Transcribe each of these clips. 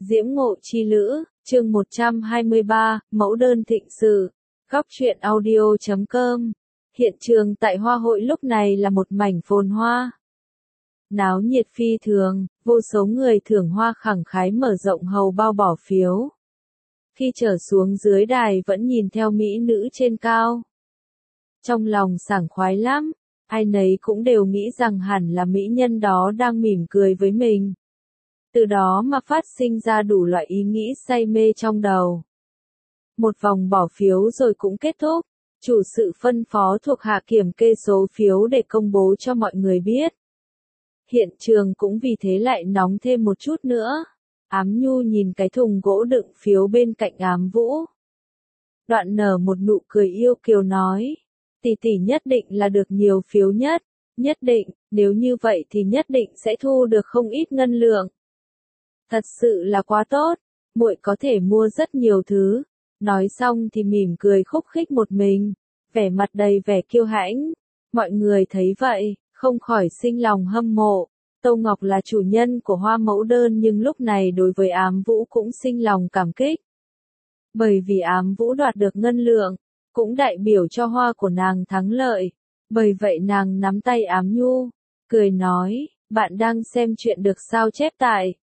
Diễm Ngộ Chi Lữ, chương 123, mẫu đơn thịnh sự. Góc truyện audio.com. Hiện trường tại Hoa hội lúc này là một mảnh phồn hoa. Náo nhiệt phi thường, vô số người thưởng hoa khẳng khái mở rộng hầu bao bỏ phiếu. Khi trở xuống dưới đài vẫn nhìn theo mỹ nữ trên cao. Trong lòng sảng khoái lắm, ai nấy cũng đều nghĩ rằng hẳn là mỹ nhân đó đang mỉm cười với mình. Từ đó mà phát sinh ra đủ loại ý nghĩ say mê trong đầu. Một vòng bỏ phiếu rồi cũng kết thúc, chủ sự phân phó thuộc hạ kiểm kê số phiếu để công bố cho mọi người biết. Hiện trường cũng vì thế lại nóng thêm một chút nữa. Ám Nhu nhìn cái thùng gỗ đựng phiếu bên cạnh Ám Vũ. Đoạn nở một nụ cười yêu kiều nói, tỷ tỷ nhất định là được nhiều phiếu nhất, nhất định, nếu như vậy thì nhất định sẽ thu được không ít ngân lượng. Thật sự là quá tốt, muội có thể mua rất nhiều thứ. Nói xong thì mỉm cười khúc khích một mình, vẻ mặt đầy vẻ kiêu hãnh. Mọi người thấy vậy, không khỏi sinh lòng hâm mộ. Tô Ngọc là chủ nhân của hoa mẫu đơn nhưng lúc này đối với Ám Vũ cũng sinh lòng cảm kích. Bởi vì Ám Vũ đoạt được ngân lượng, cũng đại biểu cho hoa của nàng thắng lợi. Bởi vậy nàng nắm tay Ám Nhu, cười nói, bạn đang xem chuyện được sao chép tại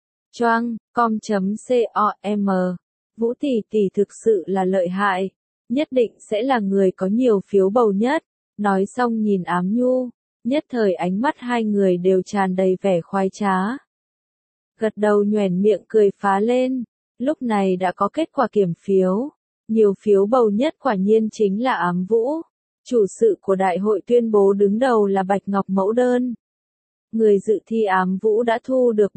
choang.com. Vũ tỷ tỷ thực sự là lợi hại, nhất định sẽ là người có nhiều phiếu bầu nhất. Nói xong nhìn Ám Nhu, nhất thời ánh mắt hai người đều tràn đầy vẻ khoái trá. Gật đầu nhoẻn miệng cười phá lên, lúc này đã có kết quả kiểm phiếu. Nhiều phiếu bầu nhất quả nhiên chính là Ám Vũ. Chủ sự của đại hội tuyên bố đứng đầu là Bạch Ngọc mẫu đơn. Người dự thi Ám Vũ đã thu được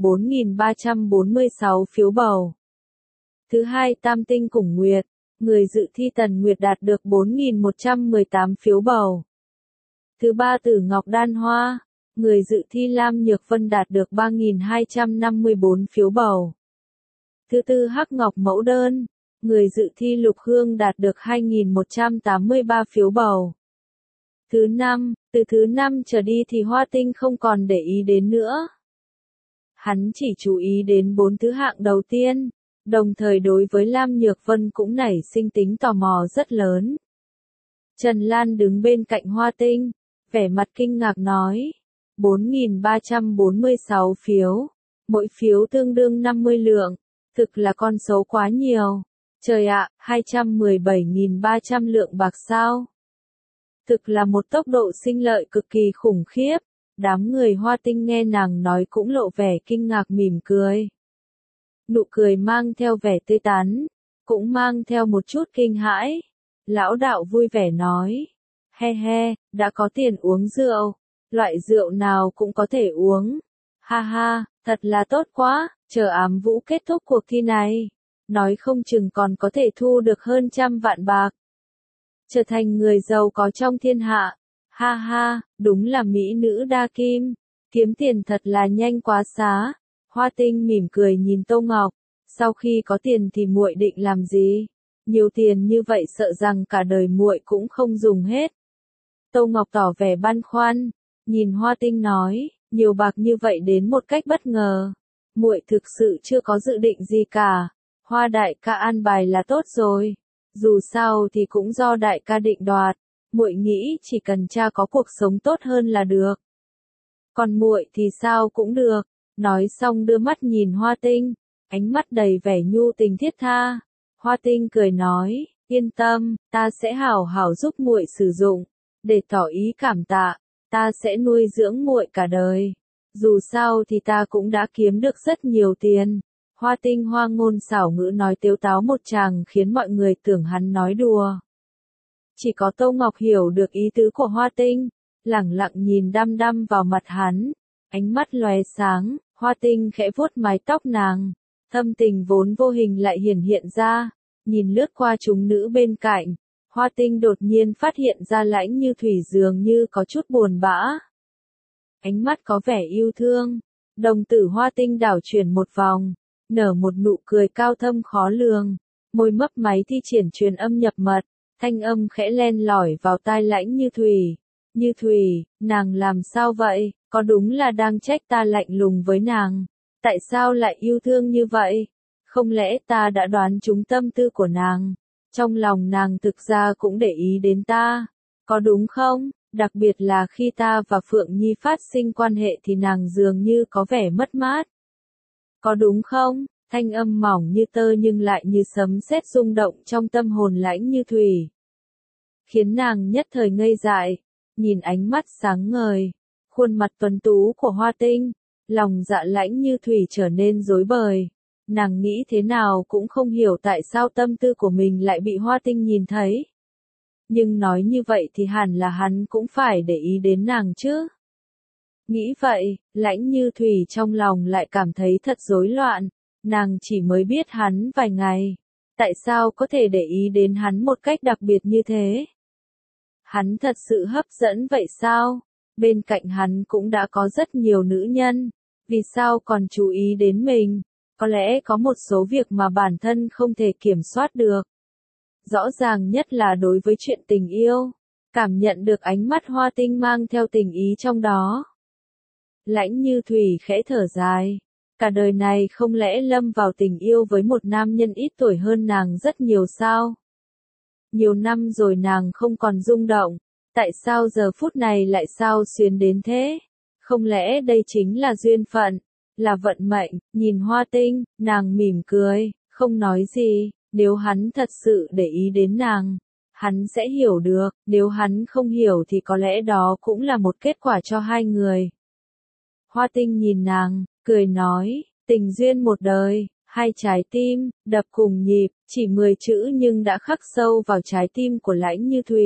4.346 phiếu bầu. Thứ hai Tam Tinh Củng Nguyệt, người dự thi Tần Nguyệt đạt được 4.118 phiếu bầu. Thứ ba Tử Ngọc Đan Hoa, người dự thi Lam Nhược Vân đạt được 3.254 phiếu bầu. Thứ tư Hắc Ngọc Mẫu Đơn, người dự thi Lục Hương đạt được 2.183 phiếu bầu. Thứ năm, từ thứ năm trở đi thì Hoa Tinh không còn để ý đến nữa. Hắn chỉ chú ý đến 4 thứ hạng đầu tiên, đồng thời đối với Lam Nhược Vân cũng nảy sinh tính tò mò rất lớn. Trần Lan đứng bên cạnh Hoa Tinh, vẻ mặt kinh ngạc nói, 4.346 phiếu, mỗi phiếu tương đương 50 lượng, thực là con số quá nhiều. Trời ạ, 217.300 lượng bạc sao? Thực là một tốc độ sinh lợi cực kỳ khủng khiếp. Đám người Hoa Tinh nghe nàng nói cũng lộ vẻ kinh ngạc mỉm cười. Nụ cười mang theo vẻ tươi tắn, cũng mang theo một chút kinh hãi. Lão đạo vui vẻ nói, he he, đã có tiền uống rượu, loại rượu nào cũng có thể uống. Ha ha, thật là tốt quá, chờ Ám Vũ kết thúc cuộc thi này, nói không chừng còn có thể thu được hơn 100 vạn bạc. Trở thành người giàu có trong thiên hạ. Ha ha, đúng là mỹ nữ đa kim, kiếm tiền thật là nhanh quá xá. Hoa Tinh mỉm cười nhìn Tô Ngọc, sau khi có tiền thì muội định làm gì? Nhiều tiền như vậy sợ rằng cả đời muội cũng không dùng hết. Tô Ngọc tỏ vẻ băn khoăn, nhìn Hoa Tinh nói, nhiều bạc như vậy đến một cách bất ngờ. Muội thực sự chưa có dự định gì cả, Hoa đại ca an bài là tốt rồi. Dù sao thì cũng do đại ca định đoạt, muội nghĩ chỉ cần cha có cuộc sống tốt hơn là được. Còn muội thì sao cũng được. Nói xong đưa mắt nhìn Hoa Tinh, ánh mắt đầy vẻ nhu tình thiết tha. Hoa Tinh cười nói, yên tâm, ta sẽ hảo hảo giúp muội sử dụng, để tỏ ý cảm tạ, ta sẽ nuôi dưỡng muội cả đời. Dù sao thì ta cũng đã kiếm được rất nhiều tiền. Hoa Tinh hoa ngôn xảo ngữ nói tếu táo một tràng khiến mọi người tưởng hắn nói đùa. Chỉ có Tô Ngọc hiểu được ý tứ của Hoa Tinh, lẳng lặng nhìn đăm đăm vào mặt hắn, ánh mắt lóe sáng. Hoa Tinh khẽ vuốt mái tóc nàng, thâm tình vốn vô hình lại hiển hiện ra. Nhìn lướt qua chúng nữ bên cạnh, Hoa Tinh đột nhiên phát hiện ra Lãnh Như Thủy dường như có chút buồn bã. Ánh mắt có vẻ yêu thương, đồng tử Hoa Tinh đảo chuyển một vòng, nở một nụ cười cao thâm khó lường, môi mấp máy thi triển truyền âm nhập mật, thanh âm khẽ len lỏi vào tai Lãnh Như Thủy. Như Thủy, nàng làm sao vậy, có đúng là đang trách ta lạnh lùng với nàng? Tại sao lại yêu thương như vậy? Không lẽ ta đã đoán trúng tâm tư của nàng? Trong lòng nàng thực ra cũng để ý đến ta, có đúng không? Đặc biệt là khi ta và Phượng Nhi phát sinh quan hệ thì nàng dường như có vẻ mất mát. Có đúng không? Thanh âm mỏng như tơ nhưng lại như sấm sét rung động trong tâm hồn Lãnh Như Thủy. Khiến nàng nhất thời ngây dại, nhìn ánh mắt sáng ngời, khuôn mặt tuấn tú của Hoa Tinh, lòng dạ Lãnh Như Thủy trở nên rối bời. Nàng nghĩ thế nào cũng không hiểu tại sao tâm tư của mình lại bị Hoa Tinh nhìn thấy. Nhưng nói như vậy thì hẳn là hắn cũng phải để ý đến nàng chứ. Nghĩ vậy, Lãnh Như Thủy trong lòng lại cảm thấy thật rối loạn, nàng chỉ mới biết hắn vài ngày. Tại sao có thể để ý đến hắn một cách đặc biệt như thế? Hắn thật sự hấp dẫn vậy sao? Bên cạnh hắn cũng đã có rất nhiều nữ nhân, vì sao còn chú ý đến mình? Có lẽ có một số việc mà bản thân không thể kiểm soát được. Rõ ràng nhất là đối với chuyện tình yêu, cảm nhận được ánh mắt Hoa Tinh mang theo tình ý trong đó. Lãnh Như Thủy khẽ thở dài, cả đời này không lẽ lâm vào tình yêu với một nam nhân ít tuổi hơn nàng rất nhiều sao? Nhiều năm rồi nàng không còn rung động, tại sao giờ phút này lại xao xuyến đến thế? Không lẽ đây chính là duyên phận, là vận mệnh? Nhìn Hoa Tinh, nàng mỉm cười, không nói gì. Nếu hắn thật sự để ý đến nàng, hắn sẽ hiểu được, nếu hắn không hiểu thì có lẽ đó cũng là một kết quả cho hai người. Hoa Tinh nhìn nàng, cười nói, tình duyên một đời, hai trái tim, đập cùng nhịp, chỉ 10 chữ nhưng đã khắc sâu vào trái tim của Lãnh Như Thủy.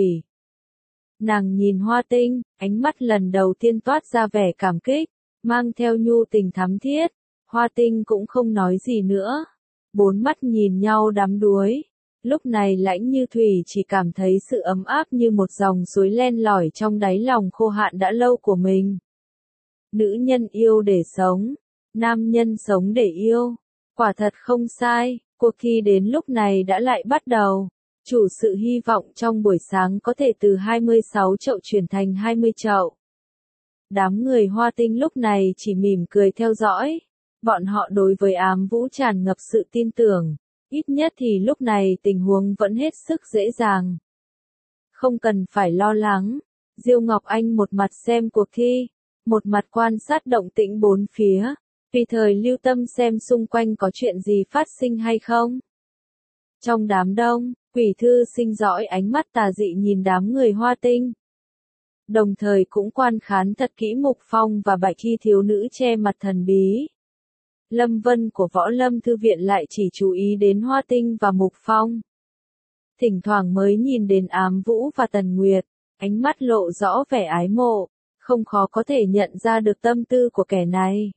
Nàng nhìn Hoa Tinh, ánh mắt lần đầu tiên toát ra vẻ cảm kích, mang theo nhu tình thắm thiết. Hoa Tinh cũng không nói gì nữa. Bốn mắt nhìn nhau đắm đuối. Lúc này Lãnh Như Thủy chỉ cảm thấy sự ấm áp như một dòng suối len lỏi trong đáy lòng khô hạn đã lâu của mình. Nữ nhân yêu để sống, nam nhân sống để yêu. Quả thật không sai, cuộc thi đến lúc này đã lại bắt đầu. Chủ sự hy vọng trong buổi sáng có thể từ 26 chậu chuyển thành 20 chậu. Đám người Hoa Tinh lúc này chỉ mỉm cười theo dõi. Bọn họ đối với Ám Vũ tràn ngập sự tin tưởng, ít nhất thì lúc này tình huống vẫn hết sức dễ dàng. Không cần phải lo lắng, Diêu Ngọc Anh một mặt xem cuộc thi, một mặt quan sát động tĩnh bốn phía, tùy thời lưu tâm xem xung quanh có chuyện gì phát sinh hay không. Trong đám đông, Quỷ Thư Sinh dõi ánh mắt tà dị nhìn đám người Hoa Tinh. Đồng thời cũng quan khán thật kỹ Mục Phong và Bạch Y thiếu nữ che mặt thần bí. Lâm Vân của Võ Lâm Thư Viện lại chỉ chú ý đến Hoa Tinh và Mục Phong. Thỉnh thoảng mới nhìn đến Ám Vũ và Tần Nguyệt, ánh mắt lộ rõ vẻ ái mộ, không khó có thể nhận ra được tâm tư của kẻ này.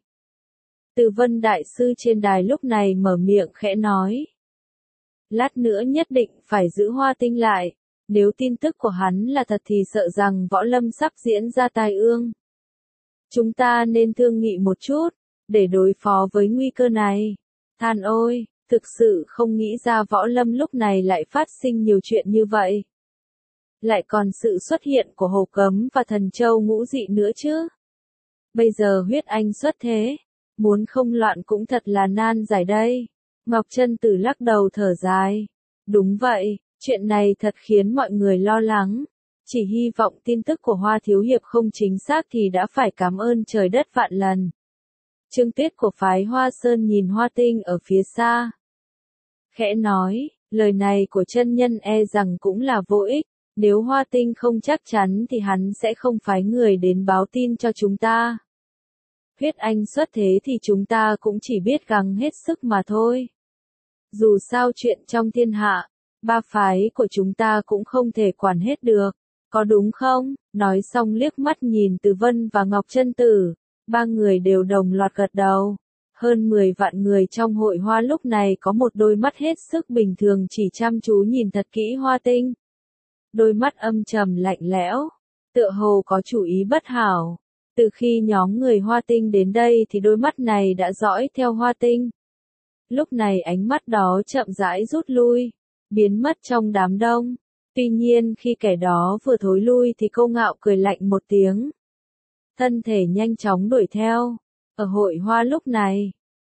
Từ Vân Đại Sư trên đài lúc này mở miệng khẽ nói. Lát nữa nhất định phải giữ Hoa Tinh lại, nếu tin tức của hắn là thật thì sợ rằng Võ Lâm sắp diễn ra tai ương. Chúng ta nên thương nghị một chút, để đối phó với nguy cơ này. Than ôi, thực sự không nghĩ ra Võ Lâm lúc này lại phát sinh nhiều chuyện như vậy. Lại còn sự xuất hiện của Hồ Cấm và Thần Châu Ngũ Dị nữa chứ. Bây giờ Huyết Anh xuất thế, muốn không loạn cũng thật là nan giải đây. Ngọc Trân Tử lắc đầu thở dài. Đúng vậy, chuyện này thật khiến mọi người lo lắng. Chỉ hy vọng tin tức của Hoa Thiếu Hiệp không chính xác thì đã phải cảm ơn trời đất vạn lần. Trương Tuyết của phái Hoa Sơn nhìn Hoa Tinh ở phía xa. Khẽ nói, lời này của chân nhân e rằng cũng là vô ích, nếu Hoa Tinh không chắc chắn thì hắn sẽ không phái người đến báo tin cho chúng ta. Huyết Anh xuất thế thì chúng ta cũng chỉ biết gắng hết sức mà thôi. Dù sao chuyện trong thiên hạ, ba phái của chúng ta cũng không thể quản hết được, có đúng không? Nói xong liếc mắt nhìn Từ Vân và Ngọc Trân Tử. Ba người đều đồng loạt gật đầu. Hơn 10 vạn người trong hội Hoa lúc này có một đôi mắt hết sức bình thường chỉ chăm chú nhìn thật kỹ Hoa Tinh. Đôi mắt âm trầm lạnh lẽo, tựa hồ có chủ ý bất hảo. Từ khi nhóm người Hoa Tinh đến đây thì đôi mắt này đã dõi theo Hoa Tinh. Lúc này ánh mắt đó chậm rãi rút lui, biến mất trong đám đông. Tuy nhiên khi kẻ đó vừa thối lui thì Câu Ngạo cười lạnh một tiếng. Thân thể nhanh chóng đuổi theo. Ở hội Hoa lúc này,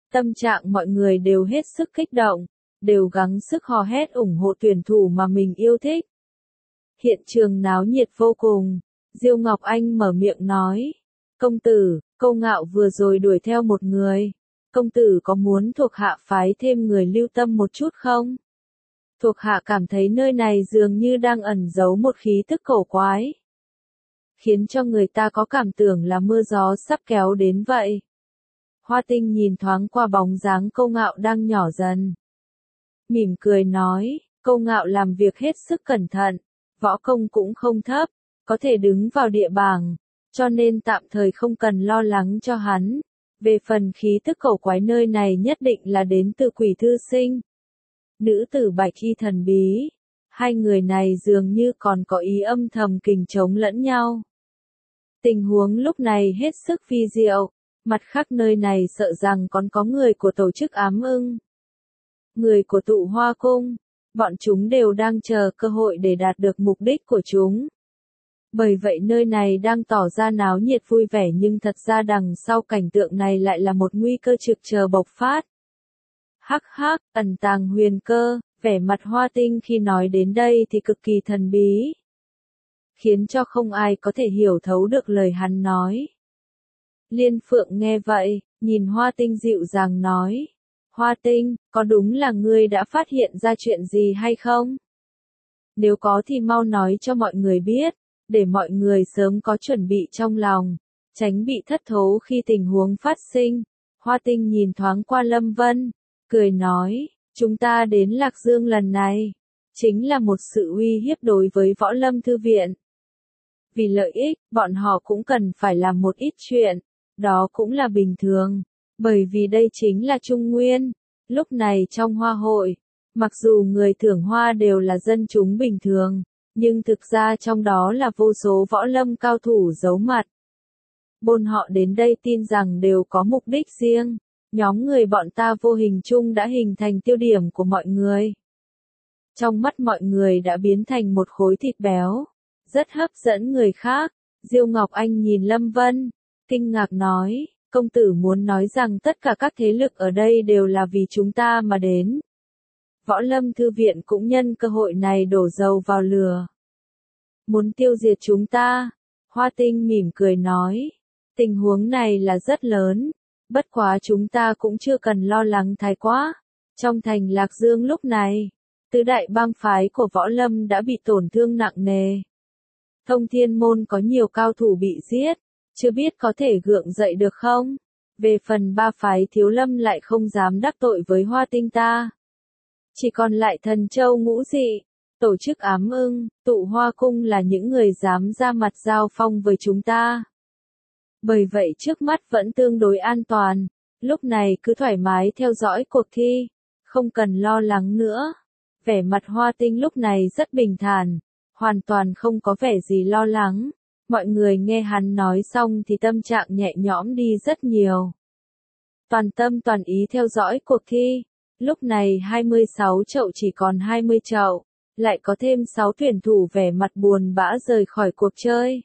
Tâm trạng mọi người đều hết sức kích động, đều gắng sức hò hét ủng hộ tuyển thủ mà mình yêu thích. Hiện trường náo nhiệt vô cùng, Diêu Ngọc Anh mở miệng nói, công tử, Câu Ngạo vừa rồi đuổi theo một người, công tử có muốn thuộc hạ phái thêm người lưu tâm một chút không? Thuộc hạ cảm thấy nơi này dường như đang ẩn giấu một khí tức cổ quái, khiến cho người ta có cảm tưởng là mưa gió sắp kéo đến vậy. Hoa Tinh nhìn thoáng qua bóng dáng Câu Ngạo đang nhỏ dần, mỉm cười nói, Câu Ngạo làm việc hết sức cẩn thận, võ công cũng không thấp, có thể đứng vào địa bảng, cho nên tạm thời không cần lo lắng cho hắn. Về phần khí tức cổ quái nơi này nhất định là đến từ Quỷ Thư Sinh, nữ tử Bạch Y thần bí, hai người này dường như còn có ý âm thầm kình chống lẫn nhau. Tình huống lúc này hết sức vi diệu, mặt khác nơi này sợ rằng còn có người của tổ chức Ám Ưng, người của Tụ Hoa Cung, bọn chúng đều đang chờ cơ hội để đạt được mục đích của chúng. Bởi vậy nơi này đang tỏ ra náo nhiệt vui vẻ nhưng thật ra đằng sau cảnh tượng này lại là một nguy cơ trực chờ bộc phát. Hắc hắc, ẩn tàng huyền cơ, vẻ mặt Hoa Tinh khi nói đến đây thì cực kỳ thần bí, khiến cho không ai có thể hiểu thấu được lời hắn nói. Liên Phượng nghe vậy, nhìn Hoa Tinh dịu dàng nói, Hoa Tinh, có đúng là ngươi đã phát hiện ra chuyện gì hay không? Nếu có thì mau nói cho mọi người biết, để mọi người sớm có chuẩn bị trong lòng, tránh bị thất thố khi tình huống phát sinh. Hoa Tinh nhìn thoáng qua Lâm Vân, cười nói, chúng ta đến Lạc Dương lần này, chính là một sự uy hiếp đối với Võ Lâm Thư Viện. Vì lợi ích, bọn họ cũng cần phải làm một ít chuyện, đó cũng là bình thường, bởi vì đây chính là Trung Nguyên. Lúc này trong hoa hội, mặc dù người thưởng hoa đều là dân chúng bình thường, nhưng thực ra trong đó là vô số võ lâm cao thủ giấu mặt. Bọn họ đến đây tin rằng đều có mục đích riêng, nhóm người bọn ta vô hình chung đã hình thành tiêu điểm của mọi người. Trong mắt mọi người đã biến thành một khối thịt béo, rất hấp dẫn người khác. Diêu Ngọc Anh nhìn Lâm Vân, kinh ngạc nói, công tử muốn nói rằng tất cả các thế lực ở đây đều là vì chúng ta mà đến. Võ Lâm Thư Viện cũng nhân cơ hội này đổ dầu vào lửa, muốn tiêu diệt chúng ta. Hoa Tinh mỉm cười nói, tình huống này là rất lớn, bất quá chúng ta cũng chưa cần lo lắng thái quá. Trong thành Lạc Dương lúc này, tứ đại bang phái của Võ Lâm đã bị tổn thương nặng nề. Thông Thiên Môn có nhiều cao thủ bị giết, chưa biết có thể gượng dậy được không? Về phần ba phái Thiếu Lâm lại không dám đắc tội với Hoa Tinh ta. Chỉ còn lại Thần Châu Ngũ Dị, tổ chức Ám Ưng, Tụ Hoa Cung là những người dám ra mặt giao phong với chúng ta. Bởi vậy trước mắt vẫn tương đối an toàn, lúc này cứ thoải mái theo dõi cuộc thi, không cần lo lắng nữa. Vẻ mặt Hoa Tinh lúc này rất bình thản, hoàn toàn không có vẻ gì lo lắng. Mọi người nghe hắn nói xong thì tâm trạng nhẹ nhõm đi rất nhiều. Toàn tâm toàn ý theo dõi cuộc thi. Lúc này 26 chậu chỉ còn 20 chậu, lại có thêm 6 tuyển thủ vẻ mặt buồn bã rời khỏi cuộc chơi.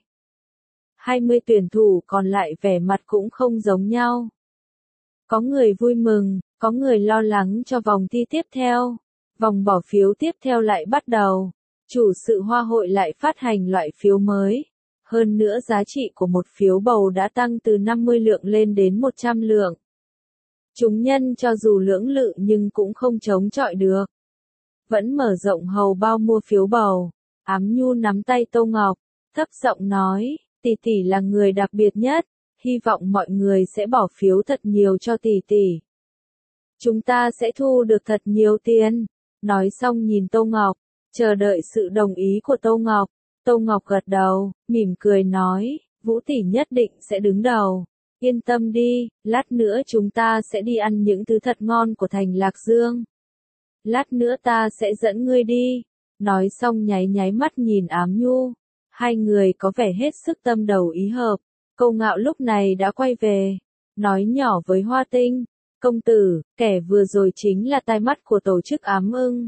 20 tuyển thủ còn lại vẻ mặt cũng không giống nhau. Có người vui mừng, có người lo lắng cho vòng thi tiếp theo. Vòng bỏ phiếu tiếp theo lại bắt đầu. Chủ sự hoa hội lại phát hành loại phiếu mới. Hơn nữa giá trị của một phiếu bầu đã tăng từ 50 lượng lên đến 100 lượng. Chúng nhân cho dù lưỡng lự nhưng cũng không chống chọi được. Vẫn mở rộng hầu bao mua phiếu bầu. Ám Nhu nắm tay Tô Ngọc, thấp giọng nói, tỷ tỷ là người đặc biệt nhất, hy vọng mọi người sẽ bỏ phiếu thật nhiều cho tỷ tỷ. Chúng ta sẽ thu được thật nhiều tiền. Nói xong nhìn Tô Ngọc, chờ đợi sự đồng ý của Tô Ngọc. Tô Ngọc gật đầu, mỉm cười nói, Vũ tỷ nhất định sẽ đứng đầu. Yên tâm đi, lát nữa chúng ta sẽ đi ăn những thứ thật ngon của thành Lạc Dương. Lát nữa ta sẽ dẫn ngươi đi. Nói xong nháy nháy mắt nhìn Ám Nhu. Hai người có vẻ hết sức tâm đầu ý hợp. Câu Ngạo lúc này đã quay về, nói nhỏ với Hoa Tinh, công tử, kẻ vừa rồi chính là tai mắt của tổ chức Ám Ưng.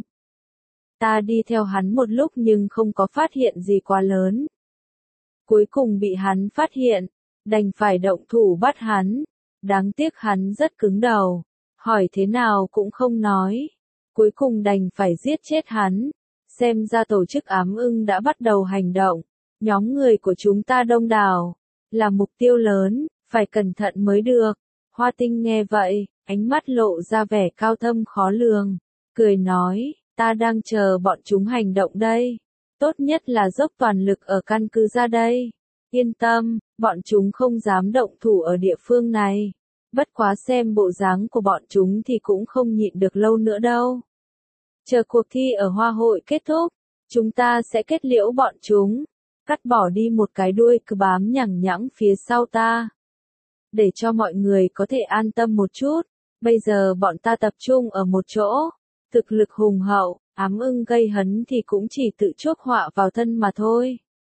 Ta đi theo hắn một lúc nhưng không có phát hiện gì quá lớn. Cuối cùng bị hắn phát hiện, đành phải động thủ bắt hắn. Đáng tiếc hắn rất cứng đầu, hỏi thế nào cũng không nói. Cuối cùng đành phải giết chết hắn. Xem ra tổ chức ám ưng đã bắt đầu hành động. Nhóm người của chúng ta đông đảo, là mục tiêu lớn, phải cẩn thận mới được. Hoa Tinh nghe vậy, ánh mắt lộ ra vẻ cao thâm khó lường, cười nói, ta đang chờ bọn chúng hành động đây. Tốt nhất là dốc toàn lực ở căn cứ ra đây. Yên tâm, bọn chúng không dám động thủ ở địa phương này. Bất quá xem bộ dáng của bọn chúng thì cũng không nhịn được lâu nữa đâu. Chờ cuộc thi ở Hoa hội kết thúc, chúng ta sẽ kết liễu bọn chúng, cắt bỏ đi một cái đuôi cứ bám nhằng nhẵng phía sau ta. Để cho mọi người có thể an tâm một chút, bây giờ bọn ta tập trung ở một chỗ, thực lực hùng hậu, ám ưng gây hấn thì cũng chỉ tự chuốc họa vào thân mà thôi.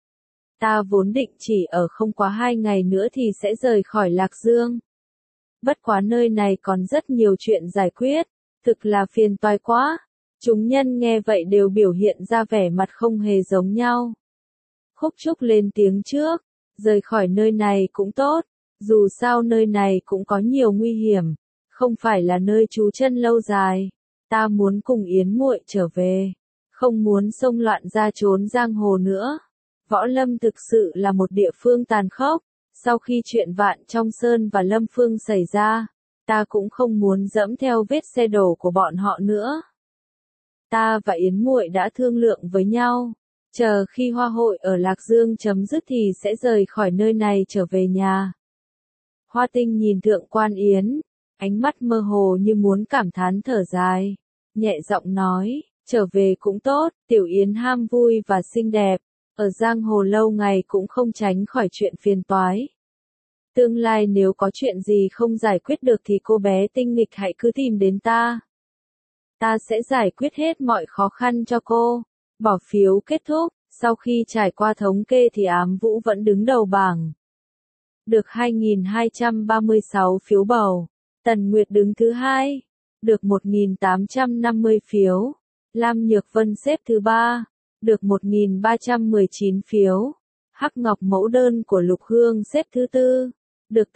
Ta vốn định chỉ ở không quá 2 ngày nữa thì sẽ rời khỏi Lạc Dương. Bất quá nơi này còn rất nhiều chuyện giải quyết, thực là phiền toái quá. Chúng nhân nghe vậy đều biểu hiện ra vẻ mặt không hề giống nhau. Khúc Trúc lên tiếng trước, rời khỏi nơi này cũng tốt, dù sao nơi này cũng có nhiều nguy hiểm, không phải là nơi trú chân lâu dài. Ta muốn cùng Yến muội trở về, không muốn xông loạn ra trốn giang hồ nữa. Võ Lâm thực sự là một địa phương tàn khốc, sau khi chuyện Vạn Trong Sơn và Lâm Phương xảy ra, ta cũng không muốn dẫm theo vết xe đổ của bọn họ nữa. Ta và Yến muội đã thương lượng với nhau, chờ khi hoa hội ở Lạc Dương chấm dứt thì sẽ rời khỏi nơi này trở về nhà. Hoa Tinh nhìn Thượng quan Yến, ánh mắt mơ hồ như muốn cảm thán thở dài, nhẹ giọng nói, trở về cũng tốt, Tiểu Yến ham vui và xinh đẹp, ở giang hồ lâu ngày cũng không tránh khỏi chuyện phiền toái. Tương lai nếu có chuyện gì không giải quyết được thì cô bé tinh nghịch hãy cứ tìm đến ta. Ta sẽ giải quyết hết mọi khó khăn cho cô. Bỏ phiếu kết thúc, sau khi trải qua thống kê thì Ám Vũ vẫn đứng đầu bảng. Được 2.236 phiếu bầu. Tần Nguyệt đứng thứ hai, được 1.850 phiếu. Lam Nhược Vân xếp thứ ba, được 1.319 phiếu. Hắc Ngọc Mẫu Đơn của Lục Hương xếp thứ tư, được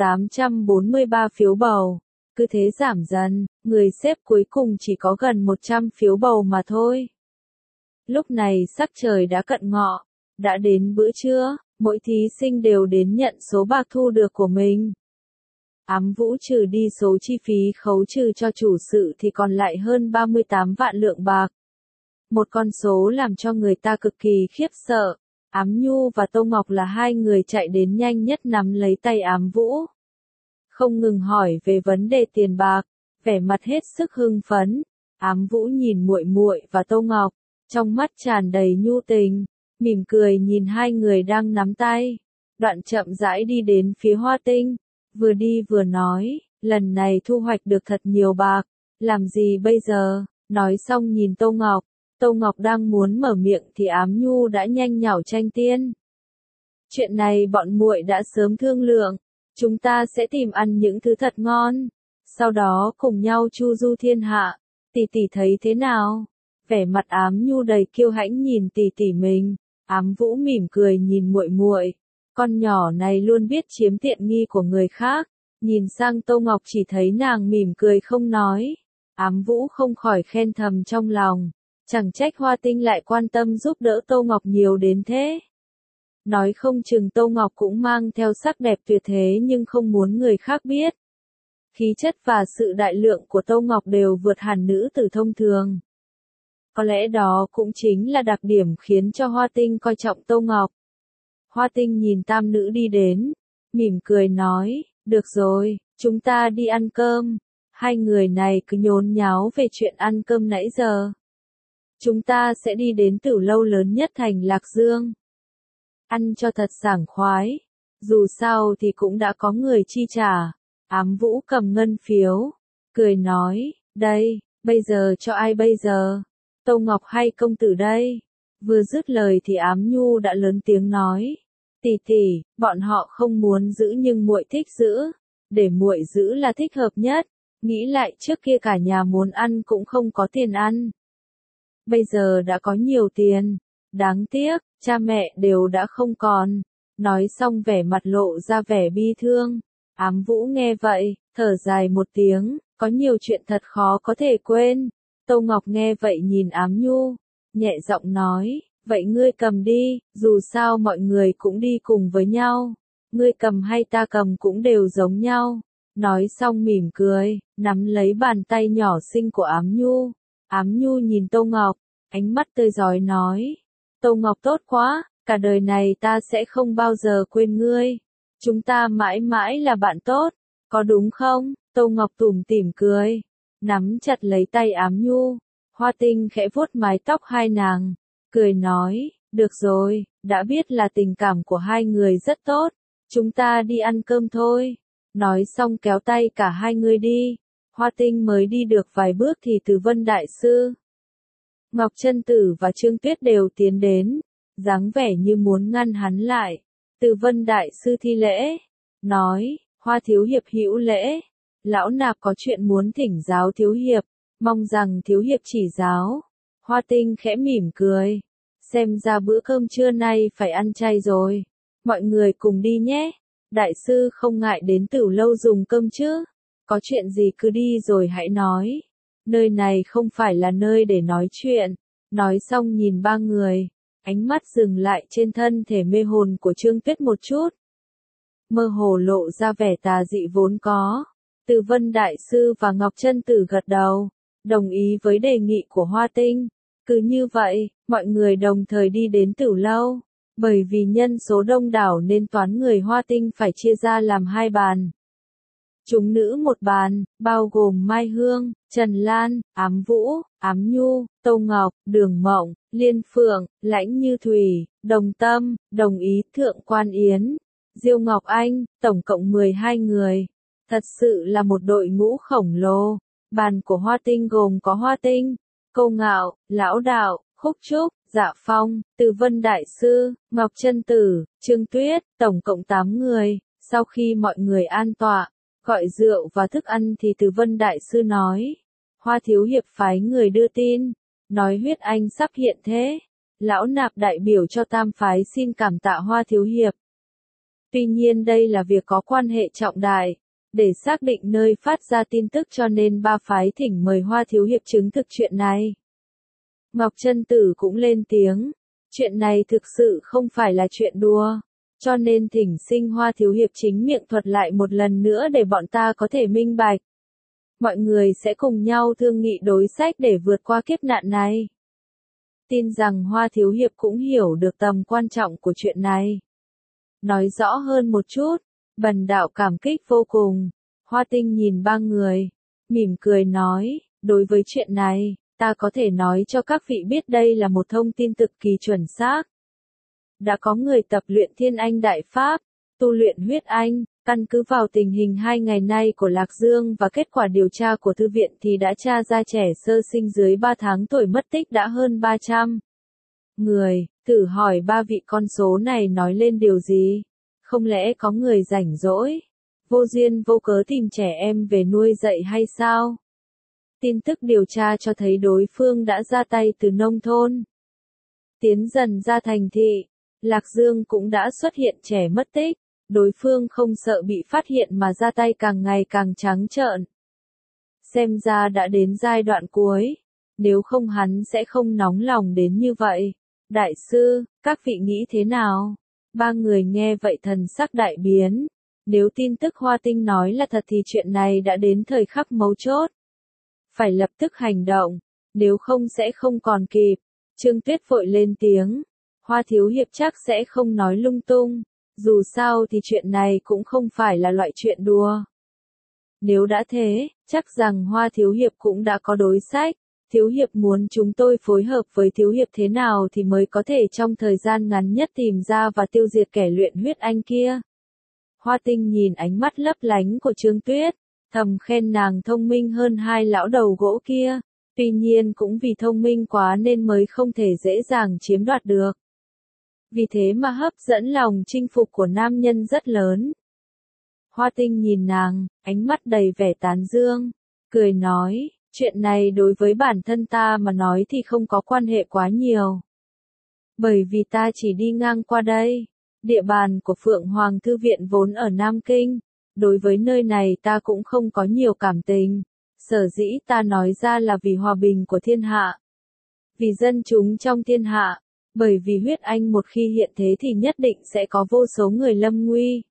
843 phiếu bầu. Cứ thế giảm dần, người xếp cuối cùng chỉ có gần 100 phiếu bầu mà thôi. Lúc này sắc trời đã cận ngọ, đã đến bữa trưa, mỗi thí sinh đều đến nhận số bạc thu được của mình. Ám Vũ trừ đi số chi phí khấu trừ cho chủ sự thì còn lại hơn 38 vạn lượng bạc. Một con số làm cho người ta cực kỳ khiếp sợ. Ám Nhu và Tô Ngọc là hai người chạy đến nhanh nhất nắm lấy tay Ám Vũ. Không ngừng hỏi về vấn đề tiền bạc, vẻ mặt hết sức hưng phấn. Ám Vũ nhìn muội muội và Tô Ngọc, trong mắt tràn đầy nhu tình, mỉm cười nhìn hai người đang nắm tay. Đoạn chậm rãi đi đến phía Hoa Tinh, vừa đi vừa nói, lần này thu hoạch được thật nhiều bạc, làm gì bây giờ? Nói xong nhìn Tô Ngọc. Tô Ngọc đang muốn mở miệng thì Ám Nhu đã nhanh nhảu tranh tiên. Chuyện này bọn muội đã sớm thương lượng, chúng ta sẽ tìm ăn những thứ thật ngon, sau đó cùng nhau chu du thiên hạ. Tỷ tỷ thấy thế nào? Vẻ mặt Ám Nhu đầy kiêu hãnh nhìn tỷ tỷ mình. Ám Vũ mỉm cười nhìn muội muội, con nhỏ này luôn biết chiếm tiện nghi của người khác. Nhìn sang Tô Ngọc chỉ thấy nàng mỉm cười không nói. Ám Vũ không khỏi khen thầm trong lòng. Chẳng trách Hoa Tinh lại quan tâm giúp đỡ Tô Ngọc nhiều đến thế. Nói không chừng Tô Ngọc cũng mang theo sắc đẹp tuyệt thế nhưng không muốn người khác biết. Khí chất và sự đại lượng của Tô Ngọc đều vượt hẳn nữ tử thông thường. Có lẽ đó cũng chính là đặc điểm khiến cho Hoa Tinh coi trọng Tô Ngọc. Hoa Tinh nhìn tam nữ đi đến, mỉm cười nói, được rồi, chúng ta đi ăn cơm. Hai người này cứ nhốn nháo về chuyện ăn cơm nãy giờ. Chúng ta sẽ đi đến tử lâu lớn nhất thành Lạc Dương. Ăn cho thật sảng khoái. Dù sao thì cũng đã có người chi trả. Ám Vũ cầm ngân phiếu, cười nói, đây, bây giờ cho ai bây giờ? Tô Ngọc hay công tử đây? Vừa dứt lời thì Ám Nhu đã lớn tiếng nói, tỷ tỷ, bọn họ không muốn giữ nhưng muội thích giữ, để muội giữ là thích hợp nhất. Nghĩ lại trước kia cả nhà muốn ăn cũng không có tiền ăn. Bây giờ đã có nhiều tiền, đáng tiếc, cha mẹ đều đã không còn. Nói xong vẻ mặt lộ ra vẻ bi thương. Ám Vũ nghe vậy, thở dài một tiếng, có nhiều chuyện thật khó có thể quên. Tô Ngọc nghe vậy nhìn Ám Nhu, nhẹ giọng nói, vậy ngươi cầm đi, dù sao mọi người cũng đi cùng với nhau. Ngươi cầm hay ta cầm cũng đều giống nhau. Nói xong mỉm cười, nắm lấy bàn tay nhỏ xinh của Ám Nhu. Ám Nhu nhìn Tô Ngọc, ánh mắt tươi rói nói, Tô Ngọc tốt quá, cả đời này ta sẽ không bao giờ quên ngươi. Chúng ta mãi mãi là bạn tốt, có đúng không? Tô Ngọc tủm tỉm cười, nắm chặt lấy tay Ám Nhu. Hoa Tinh khẽ vuốt mái tóc hai nàng, cười nói, được rồi, đã biết là tình cảm của hai người rất tốt, chúng ta đi ăn cơm thôi. Nói xong kéo tay cả hai người đi. Hoa Tinh mới đi được vài bước thì Từ Vân Đại Sư, Ngọc Chân Tử và Trương Tuyết đều tiến đến, dáng vẻ như muốn ngăn hắn lại. Từ Vân Đại Sư thi lễ, nói, Hoa Thiếu Hiệp hữu lễ, lão nạp có chuyện muốn thỉnh giáo Thiếu Hiệp, mong rằng Thiếu Hiệp chỉ giáo. Hoa Tinh khẽ mỉm cười, xem ra bữa cơm trưa nay phải ăn chay rồi, mọi người cùng đi nhé. Đại sư không ngại đến Tửu Lâu dùng cơm chứ, có chuyện gì cứ đi rồi hãy nói, nơi này không phải là nơi để nói chuyện. Nói xong nhìn ba người, ánh mắt dừng lại trên thân thể mê hồn của Trương Tuyết một chút, mơ hồ lộ ra vẻ tà dị vốn có. Từ Vân Đại Sư và Ngọc Chân Tử gật đầu, đồng ý với đề nghị của Hoa Tinh. Cứ như vậy, mọi người đồng thời đi đến Tửu Lâu. Bởi vì nhân số đông đảo nên toán người Hoa Tinh phải chia ra làm hai bàn. Chúng nữ một bàn, bao gồm Mai Hương, Trần Lan, Ám Vũ, Ám Nhu, Tô Ngọc, Đường Mộng, Liên Phượng, Lãnh Như Thủy, Đồng Tâm, Đồng Ý, Thượng Quan Yến, Diêu Ngọc Anh, tổng cộng 12 người. Thật sự là một đội ngũ khổng lồ. Bàn của Hoa Tinh gồm có Hoa Tinh, Câu Ngạo, Lão Đạo, Khúc Trúc, Dạ Phong, Từ Vân Đại Sư, Ngọc Chân Tử, Trương Tuyết, tổng cộng 8 người. Sau khi mọi người an tọa, gọi rượu và thức ăn thì Từ Vân Đại Sư nói, Hoa Thiếu Hiệp phái người đưa tin, nói huyết anh sắp hiện thế. Lão nạp đại biểu cho tam phái xin cảm tạ Hoa Thiếu Hiệp. Tuy nhiên đây là việc có quan hệ trọng đại, để xác định nơi phát ra tin tức cho nên ba phái thỉnh mời Hoa Thiếu Hiệp chứng thực chuyện này. Ngọc Chân Tử cũng lên tiếng, chuyện này thực sự không phải là chuyện đùa, cho nên thỉnh Sinh Hoa Thiếu Hiệp chính miệng thuật lại một lần nữa để bọn ta có thể minh bạch. Mọi người sẽ cùng nhau thương nghị đối sách để vượt qua kiếp nạn này. Tin rằng Hoa Thiếu Hiệp cũng hiểu được tầm quan trọng của chuyện này. Nói rõ hơn một chút, bần đạo cảm kích vô cùng. Hoa Tinh nhìn ba người, mỉm cười nói, đối với chuyện này, ta có thể nói cho các vị biết đây là một thông tin cực kỳ chuẩn xác. Đã có người tập luyện Thiên Anh Đại Pháp, tu luyện huyết anh, căn cứ vào tình hình 2 ngày nay của Lạc Dương và kết quả điều tra của thư viện thì đã tra ra trẻ sơ sinh dưới 3 tháng tuổi mất tích đã hơn 300 người. Thử hỏi ba vị con số này nói lên điều gì? Không lẽ có người rảnh rỗi, vô duyên vô cớ tìm trẻ em về nuôi dạy hay sao? Tin tức điều tra cho thấy đối phương đã ra tay từ nông thôn, tiến dần ra thành thị. Lạc Dương cũng đã xuất hiện trẻ mất tích, đối phương không sợ bị phát hiện mà ra tay càng ngày càng trắng trợn. Xem ra đã đến giai đoạn cuối, nếu không hắn sẽ không nóng lòng đến như vậy. Đại sư, các vị nghĩ thế nào? Ba người nghe vậy thần sắc đại biến. Nếu tin tức Hoa Tinh nói là thật thì chuyện này đã đến thời khắc mấu chốt. Phải lập tức hành động, nếu không sẽ không còn kịp. Trương Tuyết vội lên tiếng. Hoa Thiếu Hiệp chắc sẽ không nói lung tung. Dù sao thì chuyện này cũng không phải là loại chuyện đùa. Nếu đã thế, chắc rằng Hoa Thiếu Hiệp cũng đã có đối sách. Thiếu Hiệp muốn chúng tôi phối hợp với Thiếu Hiệp thế nào thì mới có thể trong thời gian ngắn nhất tìm ra và tiêu diệt kẻ luyện huyết anh kia. Hoa Tinh nhìn ánh mắt lấp lánh của Trương Tuyết, thầm khen nàng thông minh hơn hai lão đầu gỗ kia, tuy nhiên cũng vì thông minh quá nên mới không thể dễ dàng chiếm đoạt được. Vì thế mà hấp dẫn lòng chinh phục của nam nhân rất lớn. Hoa Tinh nhìn nàng, ánh mắt đầy vẻ tán dương, cười nói, chuyện này đối với bản thân ta mà nói thì không có quan hệ quá nhiều. Bởi vì ta chỉ đi ngang qua đây, địa bàn của Phượng Hoàng Thư Viện vốn ở Nam Kinh, đối với nơi này ta cũng không có nhiều cảm tình. Sở dĩ ta nói ra là vì hòa bình của thiên hạ. Vì dân chúng trong thiên hạ. Bởi vì huyết anh một khi hiện thế thì nhất định sẽ có vô số người lâm nguy.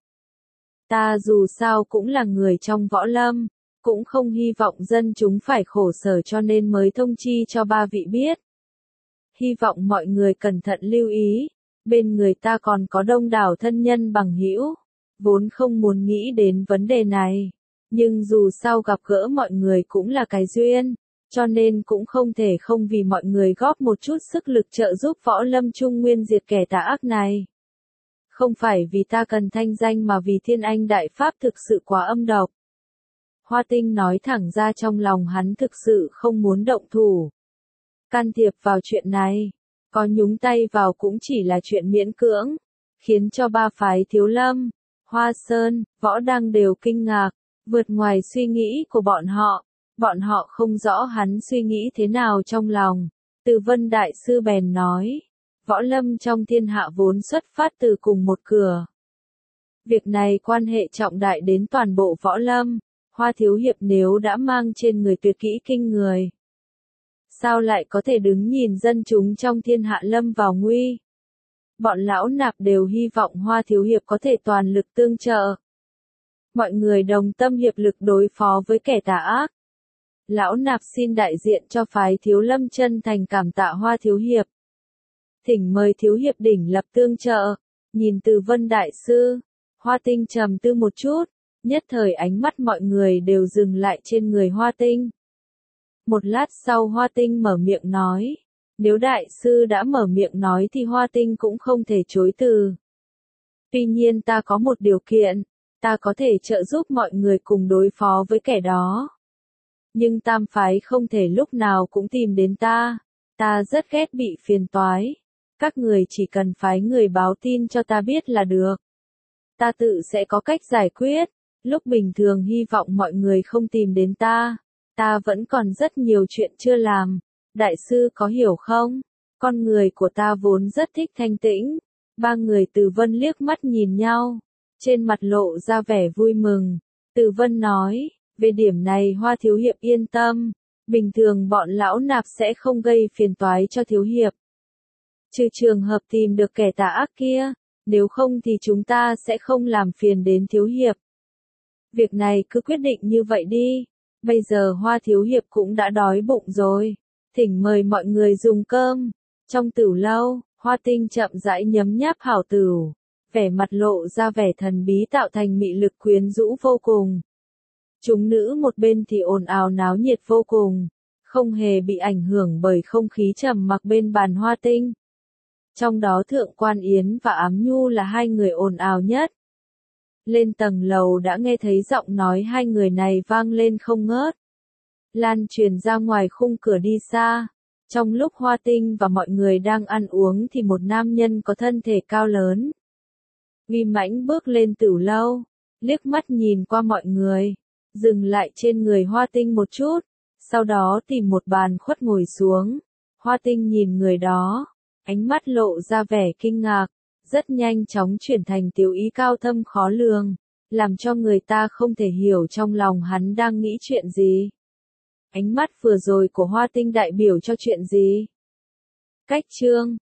Ta dù sao cũng là người trong võ lâm, cũng không hy vọng dân chúng phải khổ sở cho nên mới thông chi cho ba vị biết. Hy vọng mọi người cẩn thận lưu ý, bên người ta còn có đông đảo thân nhân bằng hữu, vốn không muốn nghĩ đến vấn đề này, nhưng dù sao gặp gỡ mọi người cũng là cái duyên, cho nên cũng không thể không vì mọi người góp một chút sức lực trợ giúp võ lâm trung nguyên diệt kẻ tà ác này. Không phải vì ta cần thanh danh mà vì thiên anh đại pháp thực sự quá âm độc. Hoa Tinh nói thẳng ra trong lòng hắn thực sự không muốn động thủ. Can thiệp vào chuyện này, có nhúng tay vào cũng chỉ là chuyện miễn cưỡng, khiến cho ba phái Thiếu Lâm, Hoa Sơn, Võ Đăng đều kinh ngạc, vượt ngoài suy nghĩ của bọn họ không rõ hắn suy nghĩ thế nào trong lòng. Từ Vân Đại Sư bèn nói, võ lâm trong thiên hạ vốn xuất phát từ cùng một cửa. Việc này quan hệ trọng đại đến toàn bộ võ lâm, Hoa Thiếu Hiệp nếu đã mang trên người tuyệt kỹ kinh người. Sao lại có thể đứng nhìn dân chúng trong thiên hạ lâm vào nguy? Bọn lão nạp đều hy vọng Hoa Thiếu Hiệp có thể toàn lực tương trợ. Mọi người đồng tâm hiệp lực đối phó với kẻ tà ác. Lão nạp xin đại diện cho phái Thiếu Lâm chân thành cảm tạ Hoa Thiếu Hiệp. Thỉnh mời Thiếu Hiệp đỉnh lập tương trợ. Nhìn Từ Vân Đại Sư, Hoa Tinh trầm tư một chút, nhất thời ánh mắt mọi người đều dừng lại trên người Hoa Tinh. Một lát sau Hoa Tinh mở miệng nói, nếu Đại Sư đã mở miệng nói thì Hoa Tinh cũng không thể chối từ. Tuy nhiên ta có một điều kiện, ta có thể trợ giúp mọi người cùng đối phó với kẻ đó. Nhưng tam phái không thể lúc nào cũng tìm đến ta rất ghét bị phiền toái. Các người chỉ cần phái người báo tin cho ta biết là được. Ta tự sẽ có cách giải quyết, lúc bình thường hy vọng mọi người không tìm đến ta vẫn còn rất nhiều chuyện chưa làm. Đại sư có hiểu không? Con người của ta vốn rất thích thanh tĩnh. Ba người Từ Vân liếc mắt nhìn nhau, trên mặt lộ ra vẻ vui mừng. Từ Vân nói, về điểm này Hoa Thiếu Hiệp yên tâm, bình thường bọn lão nạp sẽ không gây phiền toái cho Thiếu Hiệp. Trừ trường hợp tìm được kẻ tà ác kia, nếu không thì chúng ta sẽ không làm phiền đến Thiếu Hiệp. Việc này cứ quyết định như vậy đi, bây giờ Hoa Thiếu Hiệp cũng đã đói bụng rồi, thỉnh mời mọi người dùng cơm. Trong tửu lâu, Hoa Tinh chậm rãi nhấm nháp hảo tửu, vẻ mặt lộ ra vẻ thần bí tạo thành mị lực quyến rũ vô cùng. Chúng nữ một bên thì ồn ào náo nhiệt vô cùng, không hề bị ảnh hưởng bởi không khí trầm mặc bên bàn Hoa Tinh. Trong đó Thượng Quan Yến và Ám Nhu là hai người ồn ào nhất. Lên tầng lầu đã nghe thấy giọng nói hai người này vang lên không ngớt. Lan truyền ra ngoài khung cửa đi xa. Trong lúc Hoa Tinh và mọi người đang ăn uống thì một nam nhân có thân thể cao lớn, uy mãnh bước lên tửu lâu, liếc mắt nhìn qua mọi người, dừng lại trên người Hoa Tinh một chút, sau đó tìm một bàn khuất ngồi xuống. Hoa Tinh nhìn người đó, ánh mắt lộ ra vẻ kinh ngạc, rất nhanh chóng chuyển thành tiểu ý cao thâm khó lường, làm cho người ta không thể hiểu trong lòng hắn đang nghĩ chuyện gì. Ánh mắt vừa rồi của Hoa Tinh đại biểu cho chuyện gì? Cách chương